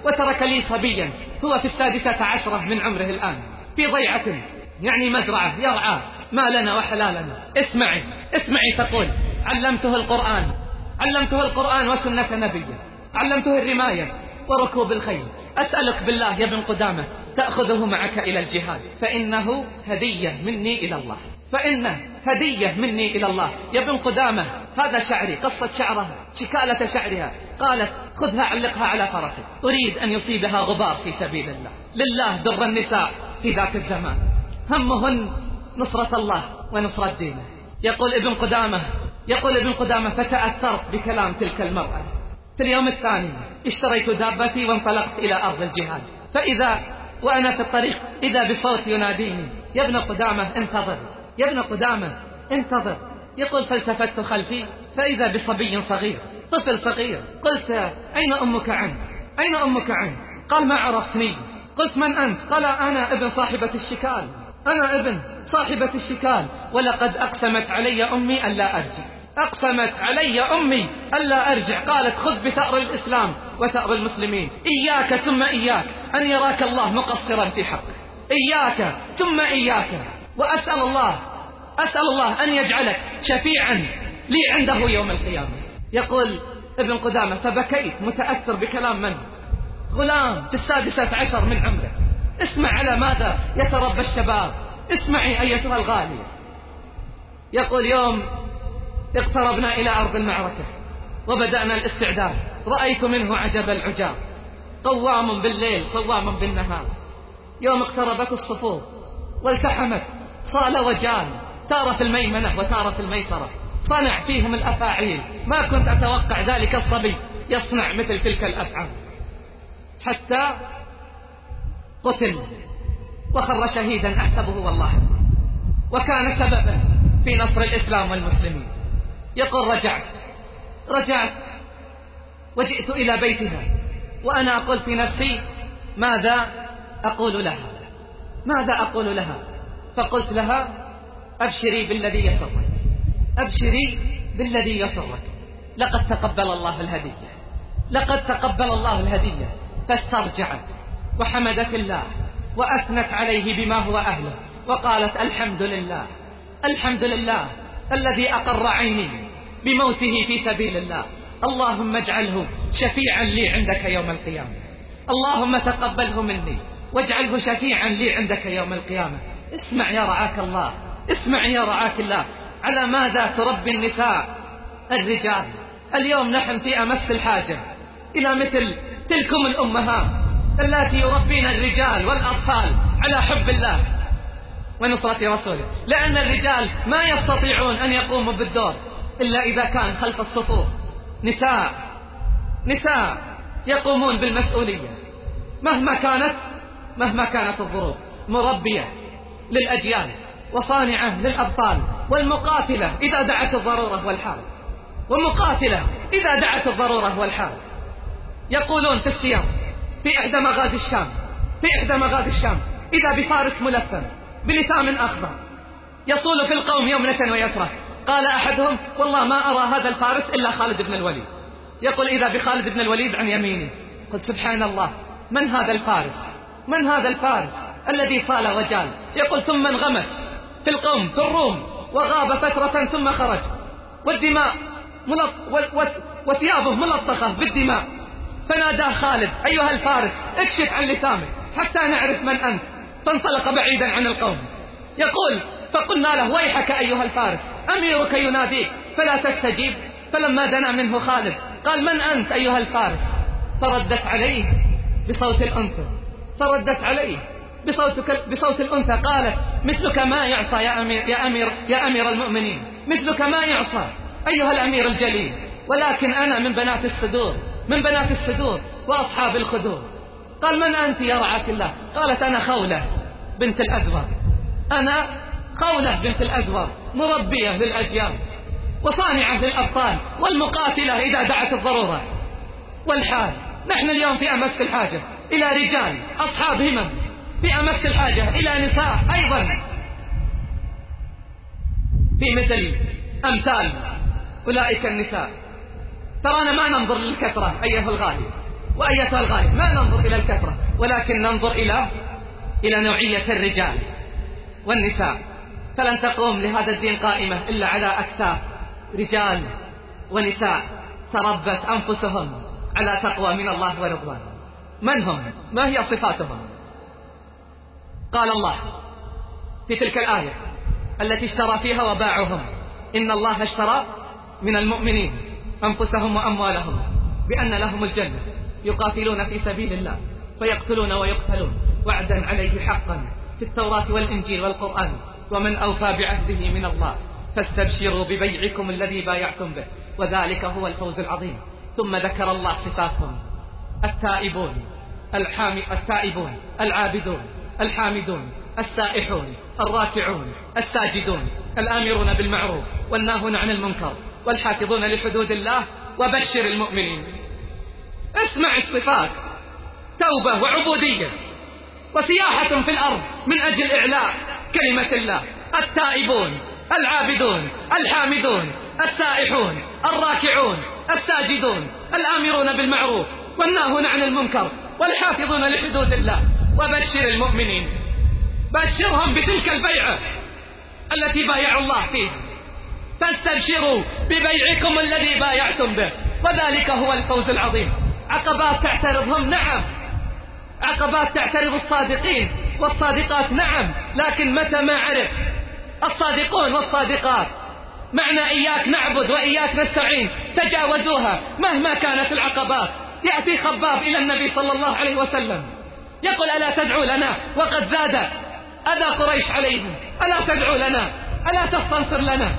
وترك لي صبيا هو في السادسة عشرة من عمره الآن في ضيعة، يعني مزرعة يرعى ما لنا وحلالنا. اسمعي اسمعي تقول: علمته القرآن، علمته القرآن وسنة نبيه، علمته الرماية وركوب الخيل. أسألك بالله يا ابن قدامة تأخذه معك إلى الجهاد، فإنه هدية مني إلى الله، فإنه هدية مني إلى الله. يا ابن قدامة هذا شعري، قصة شعرها، شكالة شعرها. قالت: خذها علقها على فرسك، أريد أن يصيبها غبار في سبيل الله. لله در النساء في ذاك الزمان، همهن نصرة الله ونصرة دينه. يقول ابن قدامة يقول ابن قدامة فتأثرت بكلام تلك المرأة. في اليوم الثاني اشتريت دابتي وانطلقت إلى أرض الجهاد، فإذا وأنا في الطريق إذا بصوت يناديني: يا ابن قدامة انتظر، يا ابن قدامة انتظر. يقول: فالتفت خلفي فإذا بصبي صغير، طفل صغير. قلت: أين أمك عنك؟ أين أمك عنك؟ قال: ما عرفتني. قلت: من أنت؟ قال: أنا ابن صاحبة الشكال، أنا ابن صاحبة الشكال، ولقد أقسمت علي أمي ألا أرجع، أقسمت علي أمي ألا أرجع. قالت: خذ بثأر الإسلام وثأر المسلمين، إياك ثم إياك أن يراك الله مقصرا في حقك، إياك ثم إياك. وأسأل الله أسأل الله أن يجعلك شفيعا لي عنده يوم القيامة. يقول ابن قدامة: فبكيت متأثر بكلام من؟ غلام في السادسة عشر من عمره. اسمع على ماذا يتربى الشباب، اسمعي أيتها الغالية. يقول: يوم اقتربنا إلى أرض المعركة وبدأنا الاستعداد، رأيت منه عجب العجاب، قوام بالليل صوام بالنهار. يوم اقتربت الصفوف والتحمت صال وجال، تارة في الميمنة وتارة في الميسرة، صنع فيهم الأفاعيل. ما كنت أتوقع ذلك الصبي يصنع مثل تلك الأفعال، حتى قتل وخر شهيدا أحسبه والله، وكان سببا في نصر الإسلام والمسلمين. يقول: رجعت رجعت وجئت إلى بيتها وأنا أقول في نفسي: ماذا أقول لها ماذا أقول لها فقلت لها: أبشري بالذي يسرك، أبشري بالذي يسرك، لقد تقبل الله الهدية، لقد تقبل الله الهدية. فاسترجعت وحمدت الله وأثنت عليه بما هو أهله، وقالت: الحمد لله الحمد لله الذي أقر عيني بموته في سبيل الله، اللهم اجعله شفيعا لي عندك يوم القيامة، اللهم تقبله مني واجعله شفيعا لي عندك يوم القيامة. اسمع يا رعاك الله، اسمع يا رعاك الله، على ماذا تربي النساء الرجال. اليوم نحن في أمس الحاجة إلى مثل تلكم الأمهات التي يربين الرجال والأطفال على حب الله ونصرة رسوله، لأن الرجال ما يستطيعون أن يقوموا بالدور إلا إذا كان خلف الصفوف نساء نساء يقومون بالمسؤولية مهما كانت مهما كانت الظروف، مربية للأجيال وصانعة للأبطال، والمقاتلة إذا دعت الضرورة والحال، ومقاتلة إذا دعت الضرورة والحال. يقولون في السير في إحدى مغازي الشام في إحدى مغازي الشام إذا بفارس ملثم بلثام أخضر يصول في القوم يمنة ويسرى. قال أحدهم: والله ما أرى هذا الفارس إلا خالد بن الوليد. يقول: إذا بخالد بن الوليد عن يميني. قلت: سبحان الله، من هذا الفارس من هذا الفارس الذي صال وجال؟ يقول: ثم انغمس في القوم في الروم وغاب فترة ثم خرج، والدماء ملط وثيابه ملطخة بالدماء، فناداه خالد: أيها الفارس اكشف عن لثامك حتى نعرف من أنت. فانطلق بعيدا عن القوم. يقول: فقلنا له: ويحك أيها الفارس، أميرك يناديك فلا تستجيب. فلما دنا منه خالد قال: من أنت أيها الفارس؟ فردت عليه بصوت الأنثى فردت عليه بصوت بصوت الأنثى قالت: مثلك ما يعصى يا أمير يا أمير يا أمير المؤمنين، مثلك ما يعصى أيها الأمير الجليل، ولكن أنا من بنات الصدور من بنات الصدور وأصحاب الخدور. قال: من أنت يا رعاك الله؟ قالت: أنا خولة بنت الأزور أنا خولة بنت الأزور، مربية للأجيال وصانعة للأبطال والمقاتلة إذا دعت الضرورة والحال. نحن اليوم في أمس الحاجة إلى رجال أصحاب همم، في أمس الحاجة إلى نساء أيضا في مثل أمثال أولئك النساء. ترانا ما ننظر للكثرة أيها الغالي، وأيتها الغالب ما ننظر إلى الكثرة، ولكن ننظر إلى إلى نوعية الرجال والنساء. فلن تقوم لهذا الدين قائمة إلا على أكتاف رجال ونساء تربت أنفسهم على تقوى من الله ورضوانه. من هم؟ ما هي صفاتهم؟ قال الله في تلك الآية التي اشترى فيها وباعهم: إن الله اشترى من المؤمنين أنفسهم وأموالهم بأن لهم الجنة يقاتلون في سبيل الله فيقتلون ويقتلون وعدا عليه حقا في التوراة والإنجيل والقرآن، ومن أوفى بعهده من الله فاستبشروا ببيعكم الذي بايعتم به وذلك هو الفوز العظيم. ثم ذكر الله صفاتهم: التائبون الحامي التائبون العابدون الحامدون السائحون الراكعون الساجدون الآمرون بالمعروف والناهون عن المنكر والحافظون لحدود الله وبشر المؤمنين. اسمع الصفات: توبة وعبودية وسياحة في الأرض من أجل إعلاء كلمة الله. التائبون العابدون الحامدون السائحون الراكعون الساجدون الآمرون بالمعروف والناهون عن المنكر والحافظون لحدود الله وبشر المؤمنين. بشرهم بتلك البيعة التي بايعوا الله فيها. فاستبشروا ببيعكم الذي بايعتم به وذلك هو الفوز العظيم. عقبات تعترضهم، نعم، عقبات تعترض الصادقين والصادقات، نعم، لكن متى ما عرف الصادقون والصادقات معنى إياك نعبد وإياك نستعين تجاوزوها مهما كانت العقبات. يأتي خباب إلى النبي صلى الله عليه وسلم يقول: ألا تدعو لنا وقد زاد أذى قريش عليهم، ألا تدعو لنا، ألا تستنصر لنا؟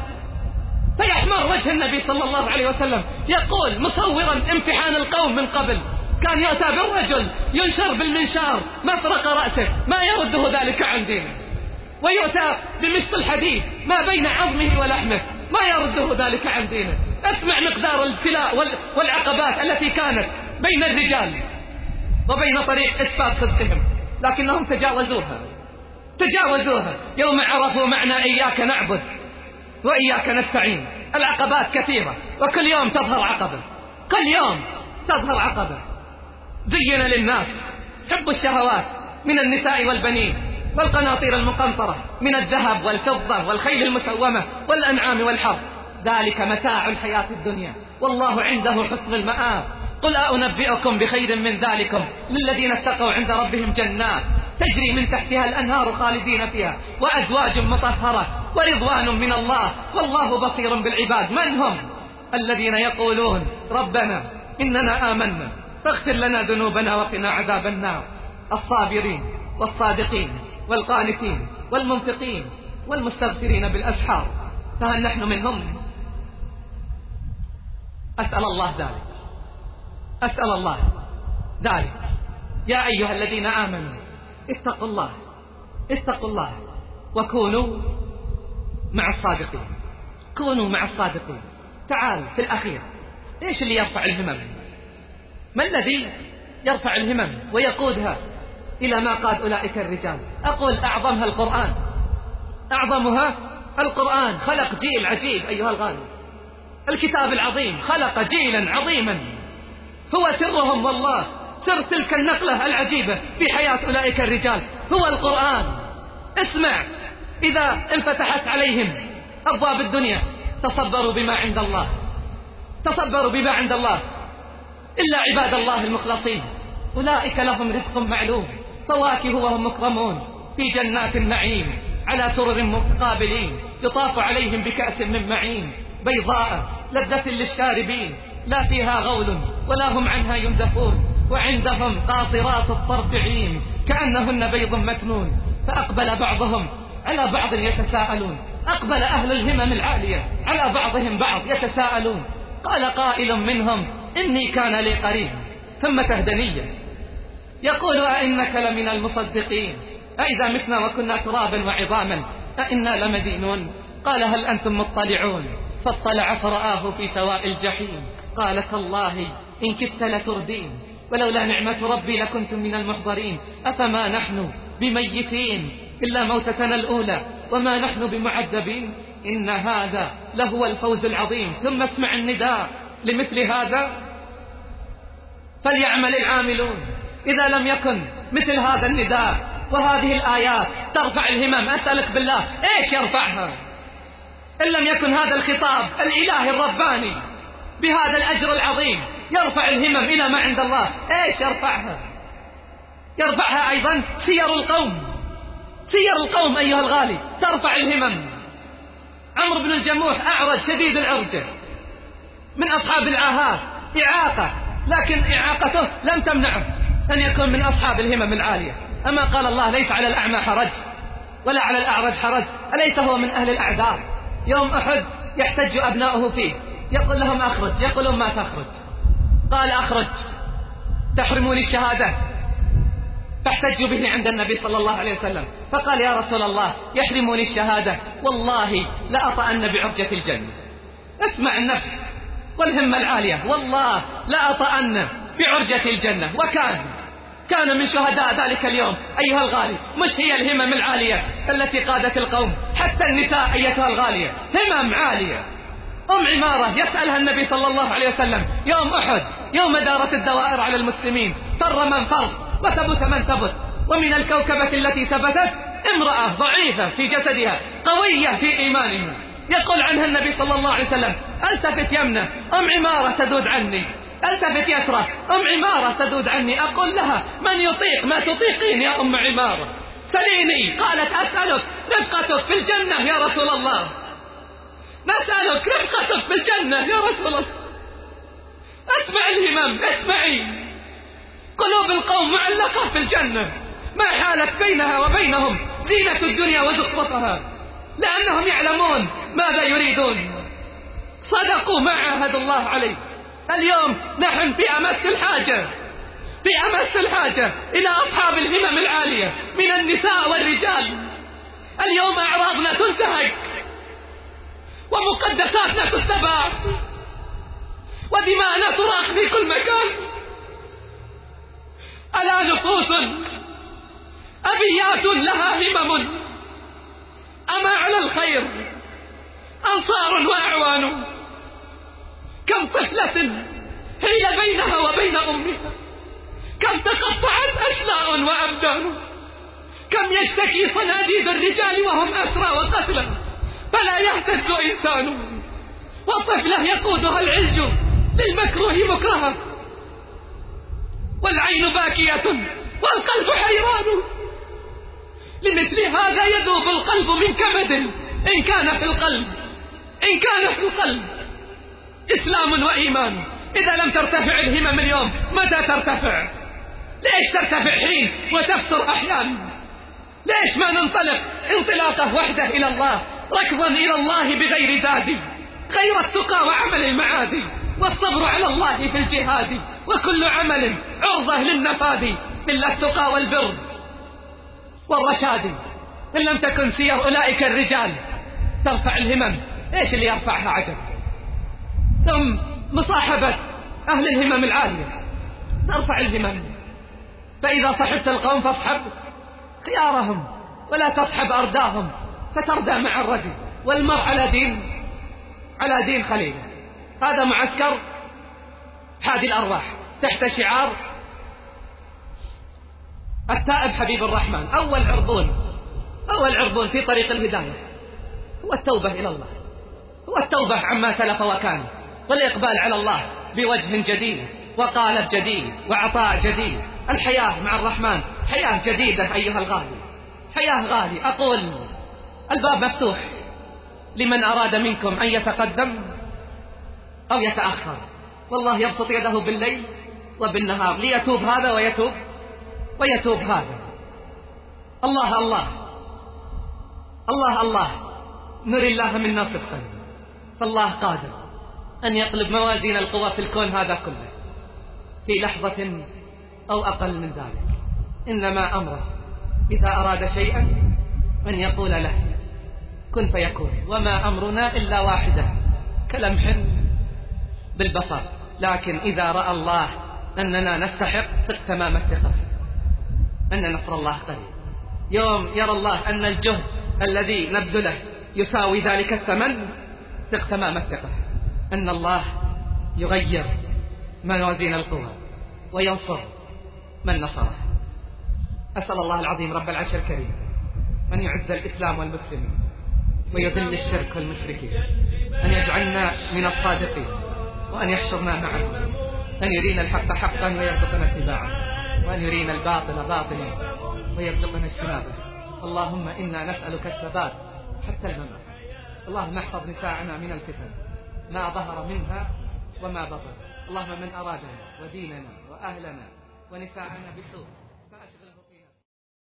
فيحمر وجه النبي صلى الله عليه وسلم يقول مصورا امتحان القوم من قبل: كان يؤتى بالرجل ينشر بالمنشار مفرق رأسه ما يرده ذلك عن دينه، ويؤتى بمثل الحديد ما بين عظمه ولحمه ما يرده ذلك عن دينه. اسمع مقدار الابتلاء والعقبات التي كانت بين الرجال وبين طريق إثبات صدقهم، لكنهم تجاوزوها تجاوزوها يوم عرفوا معنى إياك نعبد وإياك نستعين. العقبات كثيرة وكل يوم تظهر عقبة، كل يوم تظهر عقبة. زين للناس حب الشهوات من النساء والبنين والقناطير المقنطرة من الذهب والفضة والخيل المسومة والأنعام والحرث، ذلك متاع الحياة الدنيا والله عنده حسن المآب. قل أنبئكم بخير من ذلكم للذين اتقوا عند ربهم جنات تجري من تحتها الأنهار خالدين فيها وأزواج مطهرة ورضوان من الله والله بصير بالعباد. من هم؟ الذين يقولون: ربنا إننا آمنا فاغفر لنا ذنوبنا وقنا عذاب النار. الصابرين والصادقين والقانتين والمنفقين والمستغفرين بالأسحار. فهل نحن منهم؟ أسأل الله ذلك، أسأل الله ذلك. يا أيها الذين آمنوا اتقوا الله اتقوا الله وكونوا مع الصادقين، كونوا مع الصادقين. تعال في الأخير، إيش اللي يرفع الهمم؟ ما الذي يرفع الهمم ويقودها إلى ما قاد أولئك الرجال؟ أقول أعظمها القرآن، أعظمها القرآن. خلق جيل عجيب أيها الغالي، الكتاب العظيم خلق جيلا عظيما هو سرهم، والله سر تلك النقلة العجيبة في حياة أولئك الرجال هو القرآن. اسمع، إذا انفتحت عليهم أبواب الدنيا تصبروا بما عند الله، تصبروا بما عند الله، إلا عباد الله المخلصين أولئك لهم رزق معلوم، فواكه وهم مكرمون في جنات النعيم على سرر متقابلين، يطاف عليهم بكأس من معين بيضاء لذة للشاربين لا فيها غول ولا هم عنها ينزفون، وعندهم قاصرات الطرف عين كأنهن بيض مكنون. فأقبل بعضهم على بعض يتساءلون، أقبل أهل الهمم العالية على بعضهم بعض يتساءلون. قال قائل منهم: إني كان لي قرين ثم تهدنية يقول: أئنك لمن المصدقين أئذا متنا وكنا ترابا وعظاما أئنا لمدينون. قال: هل أنتم مطلعون؟ فاطلع فرآه في سواء الجحيم قال: تالله إن كدت لتردين ولولا نعمة ربي لكنت من المحضرين. أفما نحن بميتين إلا موتتنا الأولى وما نحن بمعذبين إن هذا لهو الفوز العظيم. ثم اسمع النداء لمثل هذا: فليعمل العاملون. إذا لم يكن مثل هذا النداء وهذه الآيات ترفع الهمم، أسألك بالله إيش يرفعها؟ إن لم يكن هذا الخطاب الإلهي الرباني بهذا الأجر العظيم يرفع الهمم إلى ما عند الله، إيش يرفعها؟ يرفعها أيضا سير القوم، سير القوم أيها الغالي ترفع الهمم. عمرو بن الجموح أعرج شديد العرجة من أصحاب العاهات، إعاقة، لكن إعاقته لم تمنعه أن يكون من أصحاب الهمم العالية. أما قال الله ليس على الأعمى حرج ولا على الأعرج حرج، أليس هو من أهل الأعذار؟ يوم أحد يحتج أبناؤه فيه، يقول لهم أخرج، يقولون ما تخرج، قال أخرج تحرموني الشهادة، فاحتجوا به عند النبي صلى الله عليه وسلم، فقال يا رسول الله يحرموني الشهادة والله لأطأن بعرجة الجنة. اسمع النفس والهمة العالية، والله لأطأن بعرجة الجنة. وكان كان من شهداء ذلك اليوم أيها الغالي. مش هي الهمم العالية التي قادت القوم، حتى النساء أيتها الغالية همم عالية. أم عمارة يسألها النبي صلى الله عليه وسلم يوم أحد، يوم دارت الدوائر على المسلمين، فر من فر وثبت من ثبت، ومن الكوكبة التي ثبتت امرأة ضعيفة في جسدها قوية في إيمانها، يقول عنها النبي صلى الله عليه وسلم التفت يمنة أم عمارة تذود عني، التفت يسرى أم عمارة تذود عني، أقول لها من يطيق ما تطيقين يا أم عمارة، سليني. قالت أسألك رفقتك في الجنة يا رسول الله، نسألك رفقتك في الجنة يا رسول الله. اسمع الهمم، اسمعي، قلوب القوم معلقة في الجنة، ما حالت بينها وبينهم زينة الدنيا وزخرفها، لأنهم يعلمون ماذا يريدون، صدقوا ما عاهدوا الله عليه. اليوم نحن في أمس الحاجة، في أمس الحاجة إلى أصحاب الهمم العالية من النساء والرجال. اليوم أعراضنا تنتهك ومقدساتنا تستباح ودماءنا تراق في كل مكان. ألا نفوس أبيات لها همم، أما على الخير أنصار وأعوان، كم طفلة حيل بينها وبين أمها، كم تقطعت أشلاء وأبدان، كم يشتكي صناديد الرجال وهم أسرى وقتلى فلا يهتز إنسان، والطفلة يقودها العلج للمكروه مكرها، والعين باكية والقلب حيران. لمثل هذا يذوب القلب من كبد إن كان في القلب، إن كان في القلب إسلام وإيمان. إذا لم ترتفع الهمم اليوم متى ترتفع؟ ليش ترتفع حين وتفتر أحيان؟ ليش ما ننطلق انطلاقة وحدة إلى الله، ركضا إلى الله بغير زاد، غير التقى وعمل المعادي، والصبر على الله في الجهاد، وكل عمل عرضة للنفاد إلا التقى والبر والرشاد. إن لم تكن سير أولئك الرجال ترفع الهمم، إيش اللي يرفعها عجب؟ ثم مصاحبة أهل الهمم العالية ترفع الهمم. فإذا صحبت القوم فاصحب خيارهم ولا تصحب أرداهم فتردى مع الرجل، والمرء على دين على دين خليله. هذا معسكر حادي الأرواح تحت شعار التائب حبيب الرحمن. أول عرضون أول عرضون في طريق الهداية هو التوبة إلى الله، هو التوبة عما سلف وكان، والإقبال على الله بوجه جديد وقالب جديد وعطاء جديد. الحياة مع الرحمن حياة جديدة أيها الغالي، حياة غالي. أقول الباب مفتوح لمن أراد منكم أن يتقدم أو يتأخر، والله يبسط يده بالليل وبالنهار ليتوب هذا ويتوب ويتوب هذا. الله الله الله الله، نر الله منا صدقا، فالله قادر أن يقلب موازين القوى في الكون هذا كله في لحظة أو أقل من ذلك. إنما أمره إذا أراد شيئا أن يقول له كن فيكون، وما أمرنا إلا واحدة كلمح بالبصر. لكن إذا رأى الله أننا نستحق ثق تمام الثقة أن نصر الله قريب. يوم يرى الله أن الجهد الذي نبذله يساوي ذلك الثمن، ثق تمام الثقة أن الله يغير موازين القوى وينصر من نصره. أسأل الله العظيم رب العرش الكريم أن يعز الإسلام والمسلمين ويذل الشرك والمشركين، أن يجعلنا من الصادقين وأن يحشرنا معه، أن يرينا الحق حقا ويرزقنا اتباعه، وأن يرينا الباطل باطلا ويرزقنا اجتنابه. اللهم إنا نسألك الثبات حتى الممات. اللهم احفظ نساءنا من الفتن ما ظهر منها وما بطن. اللهم من أرادنا وديننا وأهلنا ونساءنا بسوء